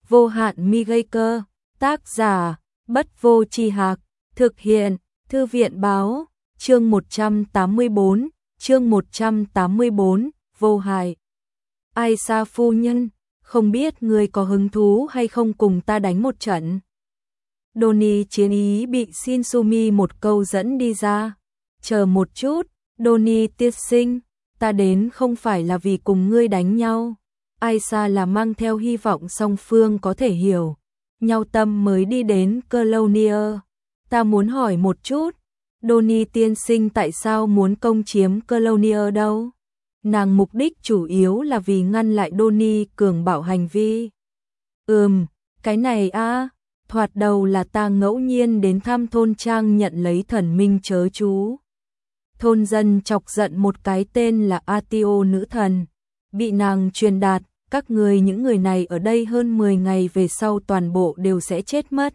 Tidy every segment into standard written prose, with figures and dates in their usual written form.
vô hạn mi gây cơ, tác giả, Bất Vô Tri Hạc, thực hiện, Thư viện báo, chương 184, vô hại. Aisa phu nhân, không biết ngươi có hứng thú hay không cùng ta đánh một trận. Donnie chiến ý bị Shinsumi một câu dẫn đi ra. Chờ một chút, Donnie tiên sinh, ta đến không phải là vì cùng ngươi đánh nhau. Aisa là mang theo hy vọng song phương có thể hiểu nhau tâm mới đi đến Colonia. Ta muốn hỏi một chút, Donnie tiên sinh tại sao muốn công chiếm Colonia đâu? Nàng mục đích chủ yếu là vì ngăn lại Donnie cường bạo hành vi. Cái này thoạt đầu là ta ngẫu nhiên đến thăm thôn trang nhận lấy thần minh chớ chú. Thôn dân chọc giận một cái tên là Atio nữ thần, bị nàng truyền đạt, những người này ở đây hơn 10 ngày về sau toàn bộ đều sẽ chết mất.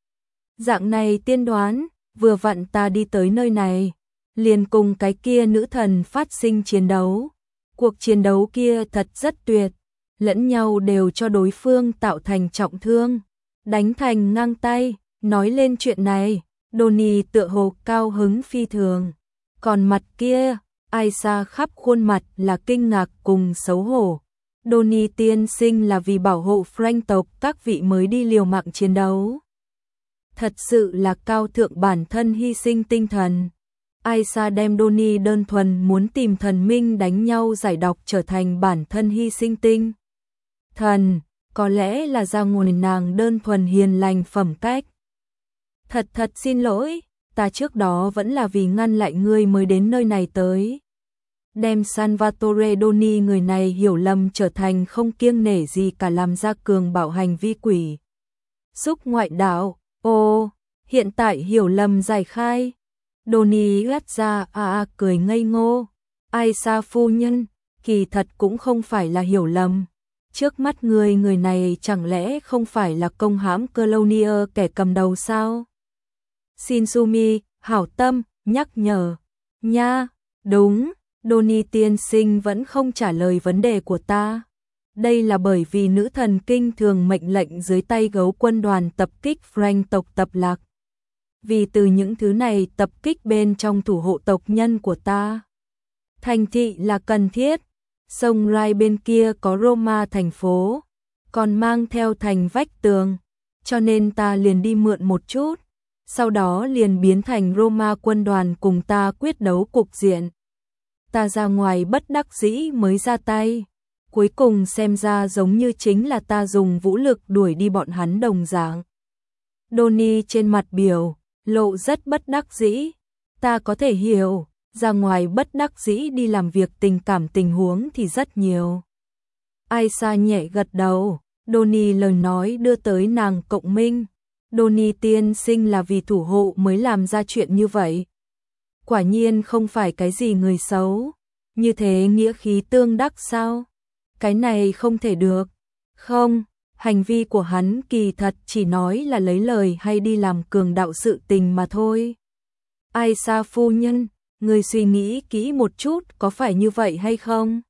Dạng này tiên đoán, vừa vặn ta đi tới nơi này, liền cùng cái kia nữ thần phát sinh chiến đấu. Cuộc chiến đấu kia thật rất tuyệt, lẫn nhau đều cho đối phương tạo thành trọng thương, đánh thành ngang tay. Nói lên chuyện này, Donnie tựa hồ cao hứng phi thường, còn mặt kia, Aisa khắp khuôn mặt là kinh ngạc cùng xấu hổ. Donnie tiên sinh là vì bảo hộ Frank tộc các vị mới đi liều mạng chiến đấu. Thật sự là cao thượng bản thân hy sinh tinh thần. Aisa đem Donnie đơn thuần muốn tìm thần minh đánh nhau giải độc trở thành bản thân hy sinh tinh thần, có lẽ là ra nguồn nàng đơn thuần hiền lành phẩm cách. Thật xin lỗi, ta trước đó vẫn là vì ngăn lại ngươi mới đến nơi này tới. Đem Salvatore Donnie người này hiểu lầm trở thành không kiêng nể gì cả làm ra cường bạo hành vi quỷ xúc ngoại đạo. Hiện tại hiểu lầm giải khai. Donnie gắt ra cười ngây ngô. Aisa phu nhân, kỳ thật cũng không phải là hiểu lầm. Trước mắt người này chẳng lẽ không phải là công hãm Colonia kẻ cầm đầu sao? Shinsumi, hảo tâm, nhắc nhở. Nha, đúng, Donnie tiên sinh vẫn không trả lời vấn đề của ta. Đây là bởi vì nữ thần kinh thường mệnh lệnh dưới tay gấu quân đoàn tập kích Frank tộc tập lạc. Vì từ những thứ này tập kích bên trong thủ hộ tộc nhân của ta. Thành thị là cần thiết. Sông Rai bên kia có Roma thành phố, còn mang theo thành vách tường, cho nên ta liền đi mượn một chút, sau đó liền biến thành Roma quân đoàn cùng ta quyết đấu cục diện. Ta ra ngoài bất đắc dĩ mới ra tay, cuối cùng xem ra giống như chính là ta dùng vũ lực đuổi đi bọn hắn đồng dạng. Donnie trên mặt biểu lộ rất bất đắc dĩ, ta có thể hiểu. Ra ngoài bất đắc dĩ đi làm việc tình cảm tình huống thì rất nhiều. Aisa nhẹ gật đầu, Donnie lời nói đưa tới nàng cộng minh. Donnie tiên sinh là vì thủ hộ mới làm ra chuyện như vậy. Quả nhiên không phải cái gì người xấu. Như thế nghĩa khí tương đắc sao? Cái này không thể được. Không, hành vi của hắn kỳ thật chỉ nói là lấy lời hay đi làm cường đạo sự tình mà thôi. Aisa phu nhân, người suy nghĩ kỹ một chút có phải như vậy hay không?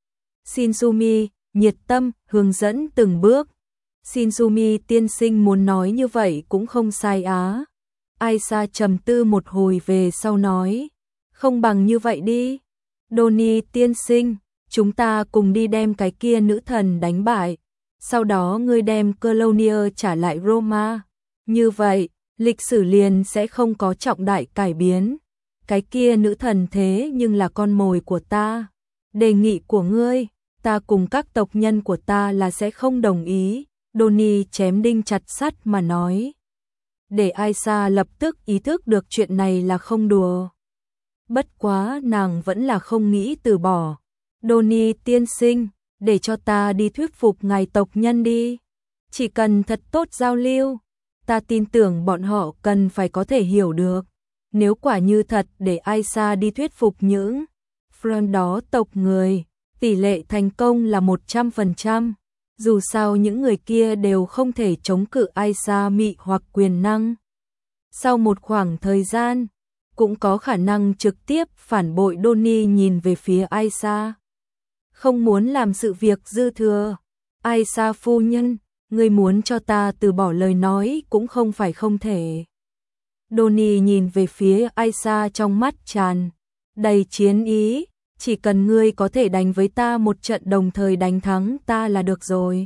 Shinsumi, nhiệt tâm, hướng dẫn từng bước. Shinsumi tiên sinh muốn nói như vậy cũng không sai á. Aisa trầm tư một hồi về sau nói. Không bằng như vậy đi. Donnie tiên sinh, chúng ta cùng đi đem cái kia nữ thần đánh bại. Sau đó ngươi đem Colonia trả lại Roma. Như vậy, lịch sử liền sẽ không có trọng đại cải biến. Cái kia nữ thần thế nhưng là con mồi của ta. Đề nghị của ngươi, ta cùng các tộc nhân của ta là sẽ không đồng ý. Donnie chém đinh chặt sắt mà nói. Để Aisa lập tức ý thức được chuyện này là không đùa. Bất quá nàng vẫn là không nghĩ từ bỏ. Donnie tiên sinh, để cho ta đi thuyết phục ngài tộc nhân đi. Chỉ cần thật tốt giao lưu, ta tin tưởng bọn họ cần phải có thể hiểu được. Nếu quả như thật để Aisa đi thuyết phục những friend đó tộc người, tỷ lệ thành công là 100%. Dù sao những người kia đều không thể chống cự Aisa mị hoặc quyền năng. Sau một khoảng thời gian, cũng có khả năng trực tiếp phản bội. Donnie nhìn về phía Aisa. Không muốn làm sự việc dư thừa. Aisa phu nhân, ngươi muốn cho ta từ bỏ lời nói cũng không phải không thể. Donnie nhìn về phía Aisha trong mắt tràn đầy chiến ý, chỉ cần ngươi có thể đánh với ta một trận đồng thời đánh thắng ta là được rồi.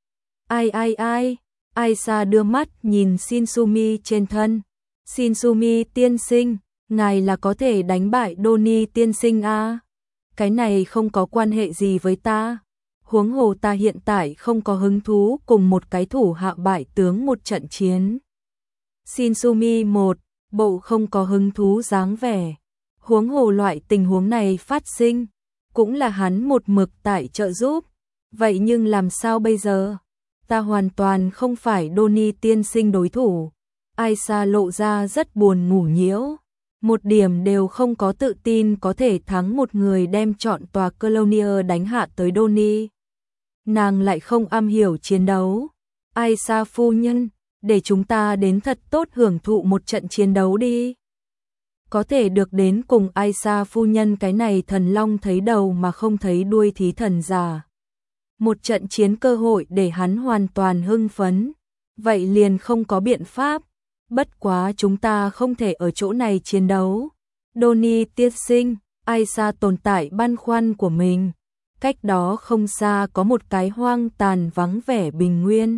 Ai, Aisha đưa mắt nhìn Shinsumi trên thân. Shinsumi tiên sinh, ngài là có thể đánh bại Donnie tiên sinh à? Cái này không có quan hệ gì với ta. Huống hồ ta hiện tại không có hứng thú cùng một cái thủ hạ bại tướng một trận chiến. Shinsumi một bộ không có hứng thú dáng vẻ. Huống hồ loại tình huống này phát sinh, cũng là hắn một mực tại trợ giúp. Vậy nhưng làm sao bây giờ? Ta hoàn toàn không phải Donnie tiên sinh đối thủ. Aisha lộ ra rất buồn ngủ nhiễu. Một điểm đều không có tự tin có thể thắng một người đem chọn tòa Colonia đánh hạ tới Donnie. Nàng lại không am hiểu chiến đấu. Aisha phu nhân, để chúng ta đến thật tốt hưởng thụ một trận chiến đấu đi. Có thể được đến cùng Aisha phu nhân cái này thần long thấy đầu mà không thấy đuôi thí thần giả. Một trận chiến cơ hội để hắn hoàn toàn hưng phấn. Vậy liền không có biện pháp. Bất quá chúng ta không thể ở chỗ này chiến đấu. Donnie tiên sinh, Aisha tồn tại băn khoăn của mình. Cách đó không xa có một cái hoang tàn vắng vẻ bình nguyên.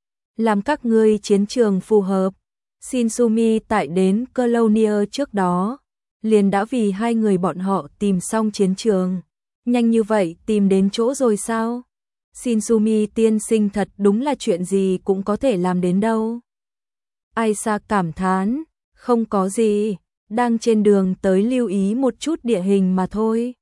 Làm các ngươi chiến trường phù hợp. Shinsumi tại đến Colonia trước đó, liền đã vì hai người bọn họ tìm xong chiến trường. Nhanh như vậy tìm đến chỗ rồi sao? Shinsumi tiên sinh thật đúng là chuyện gì cũng có thể làm đến đâu. Aisha cảm thán, không có gì, đang trên đường tới lưu ý một chút địa hình mà thôi.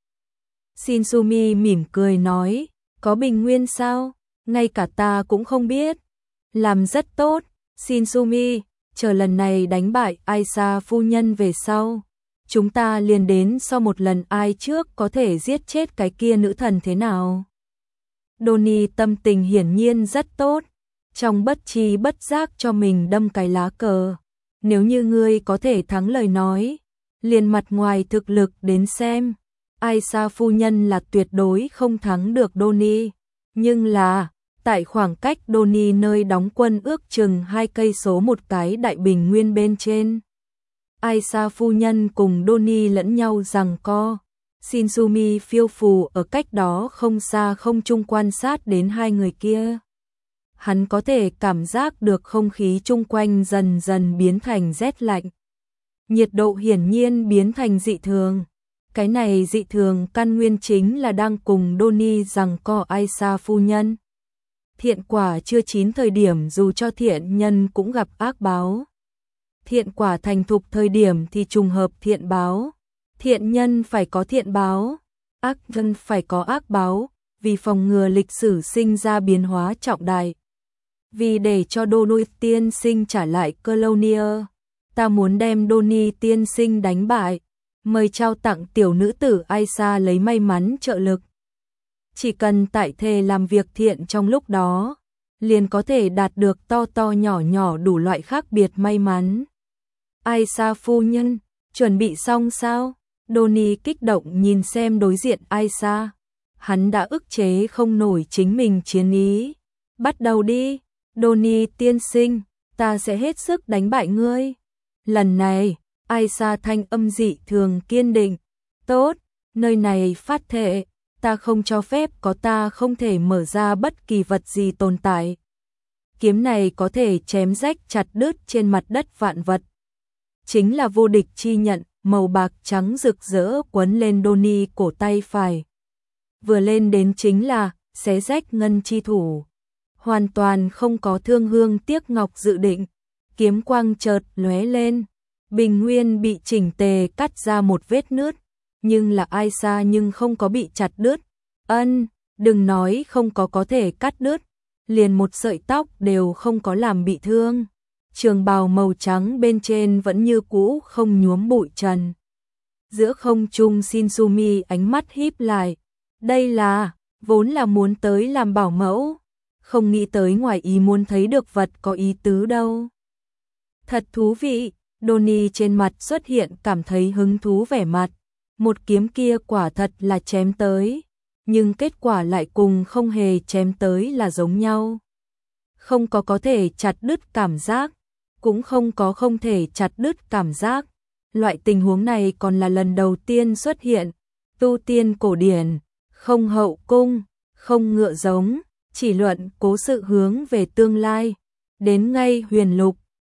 Shinsumi mỉm cười nói, có bình nguyên sao? Ngay cả ta cũng không biết. Làm rất tốt, Shinsumi, chờ lần này đánh bại Aisha phu nhân về sau. Chúng ta liền đến sau một lần ai trước có thể giết chết cái kia nữ thần thế nào. Donnie tâm tình hiển nhiên rất tốt. Trong bất tri bất giác cho mình đâm cái lá cờ. Nếu như ngươi có thể thắng lời nói, liền mặt ngoài thực lực đến xem. Aisha phu nhân là tuyệt đối không thắng được Donnie. Nhưng là, tại khoảng cách Donnie nơi đóng quân ước chừng 2 cây số một cái đại bình nguyên bên trên. Aisha phu nhân cùng Donnie lẫn nhau giằng co. Shinsumi phiêu phù ở cách đó không xa không trung quan sát đến hai người kia. Hắn có thể cảm giác được không khí chung quanh dần dần biến thành rét lạnh. Nhiệt độ hiển nhiên biến thành dị thường. Cái này dị thường căn nguyên chính là đang cùng Donnie giằng co Aisha phu nhân. Thiện quả chưa chín thời điểm dù cho thiện nhân cũng gặp ác báo. Thiện quả thành thục thời điểm thì trùng hợp thiện báo. Thiện nhân phải có thiện báo, ác nhân phải có ác báo, vì phòng ngừa lịch sử sinh ra biến hóa trọng đại. Vì để cho Donnie tiên sinh trả lại Colonia, ta muốn đem Donnie tiên sinh đánh bại, mời trao tặng tiểu nữ tử Aisha lấy may mắn trợ lực. Chỉ cần tại thề làm việc thiện trong lúc đó, liền có thể đạt được to to nhỏ nhỏ đủ loại khác biệt may mắn. Aisha phu nhân, chuẩn bị xong sao? Donnie kích động nhìn xem đối diện Aisha. Hắn đã ức chế không nổi chính mình chiến ý. Bắt đầu đi, Donnie tiên sinh, ta sẽ hết sức đánh bại ngươi. Lần này, Aisha thanh âm dị thường kiên định. Tốt, nơi này phát thệ, ta không cho phép có ta không thể mở ra bất kỳ vật gì tồn tại. Kiếm này có thể chém rách chặt đứt trên mặt đất vạn vật. Chính là vô địch chi nhận, màu bạc trắng rực rỡ quấn lên Donnie cổ tay phải. Vừa lên đến chính là xé rách ngân chi thủ. Hoàn toàn không có thương hương tiếc ngọc dự định. Kiếm quang chợt lóe lên. Bình nguyên bị chỉnh tề cắt ra một vết nứt. Nhưng là Aisha nhưng không có bị chặt đứt. Đừng nói không có thể cắt đứt. Liền một sợi tóc đều không có làm bị thương. Trường bào màu trắng bên trên vẫn như cũ không nhuốm bụi trần. Giữa không trung Shinsumi ánh mắt híp lại. Đây là, vốn là muốn tới làm bảo mẫu. Không nghĩ tới ngoài ý muốn thấy được vật có ý tứ đâu. Thật thú vị, Donnie trên mặt xuất hiện cảm thấy hứng thú vẻ mặt. Một kiếm kia quả thật là chém tới. Nhưng kết quả lại cùng không hề chém tới là giống nhau. không có thể chặt đứt cảm giác, cũng không thể chặt đứt cảm giác. Loại tình huống này còn là lần đầu tiên xuất hiện. Tu tiên cổ điển, không hậu cung, không ngựa giống, chỉ luận cố sự hướng về tương lai. Đến ngay huyền lục,